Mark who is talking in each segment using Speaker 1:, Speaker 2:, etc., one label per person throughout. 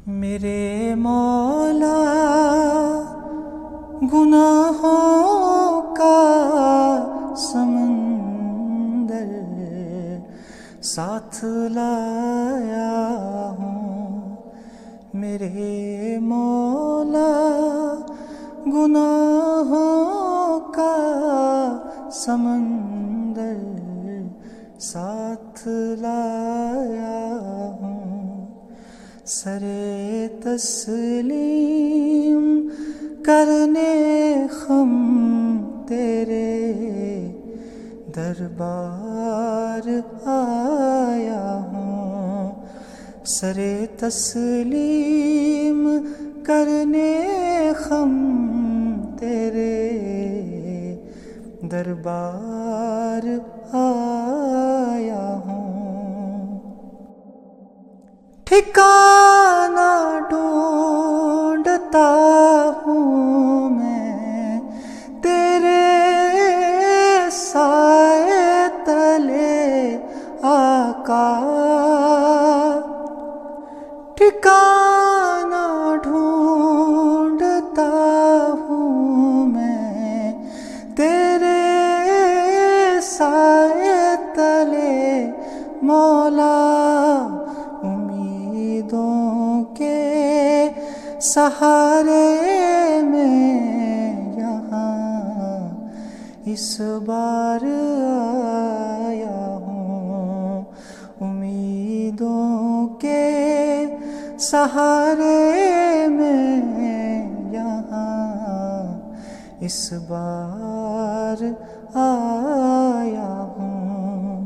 Speaker 1: میرے مولا گناہوں کا سمندر ساتھ لایا ہوں، میرے مولا گناہوں کا سمندر ساتھ لایا ہوں، سرے تسلیم کرنے خم تیرے دربار آیا ہوں، سرے تسلیم کرنے خم تیرے دربار آیا ہوں، ٹھکانہ ڈھونڈتا ہوں میں تیرے سائے تلے آقا، ٹھکانہ ڈھونڈتا ہوں میں تیرے سائے تلے مولا، امیدوں کے سہارے میں یہاں اس بار آیا ہوں، امیدوں کے سہارے میں یہاں اس بار آیا ہوں،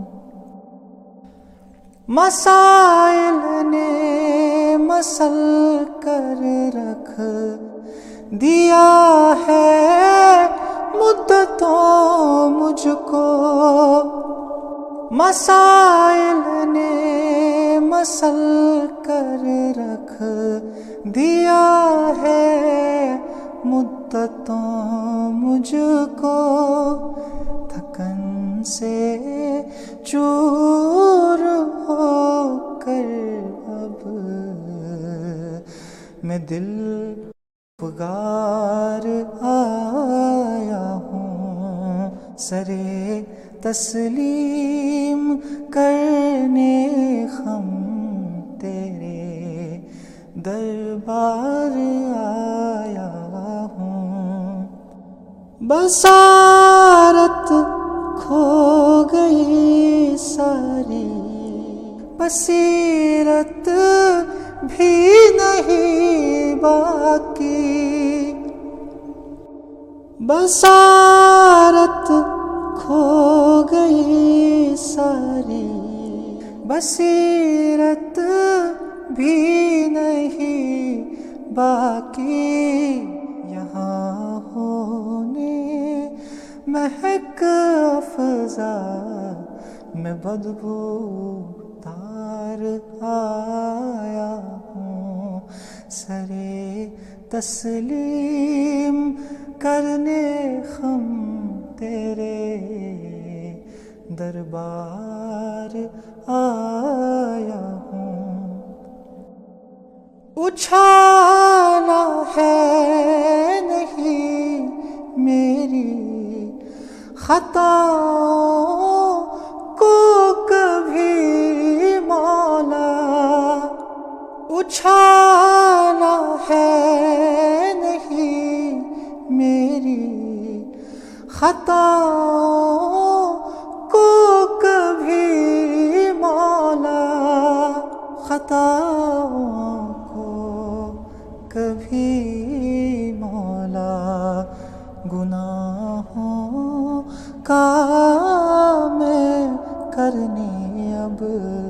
Speaker 1: مسائل نے مسل کر رکھ دیا ہے مدتوں مجھ کو، مسائل نے مسل کر رکھ دیا ہے مدتوں مجھ کو، تھکن سے چور ہو کر اب میں دل پگار آیا ہوں، سرے تسلیم کرنے خم تیرے دربار آیا ہوں، بصارت کھو گئی ساری، بصیرت بھی نہیں باقی، بصارت کھو گئی ساری، بصیرت بھی نہیں باقی، یہاں ہونے مہک افزا میں بدبو تار آیا ہوں، سرے تسلیم کرنے خم تیرے دربار آیا ہوں، اچھالا ہے نہیں میری خطاؤں کو کبھی مولا، اچھالا ہے نہیں میری خطاؤں کو کبھی مولا، خطاؤں کو کبھی مولا، گناہوں کا میں کرنے اب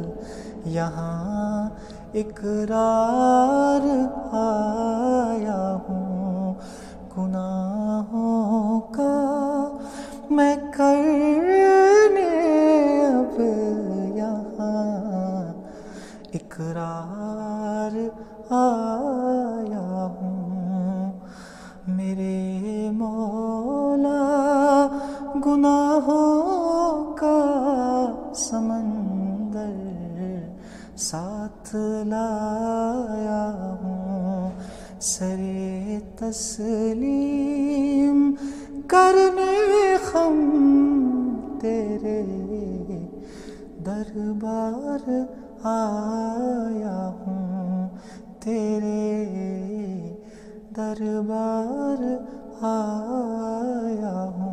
Speaker 1: یہاں اقرار آیا ہوں، گناہوں کا میں کرنے اب یہاں اقرار آیا ہوں، میرے مولا گناہوں کا سمندر ساتھ لایا ہوں۔ سرے تسلیم کرنے خم تیرے دربار آیا ہوں، تیرے دربار آیا ہوں۔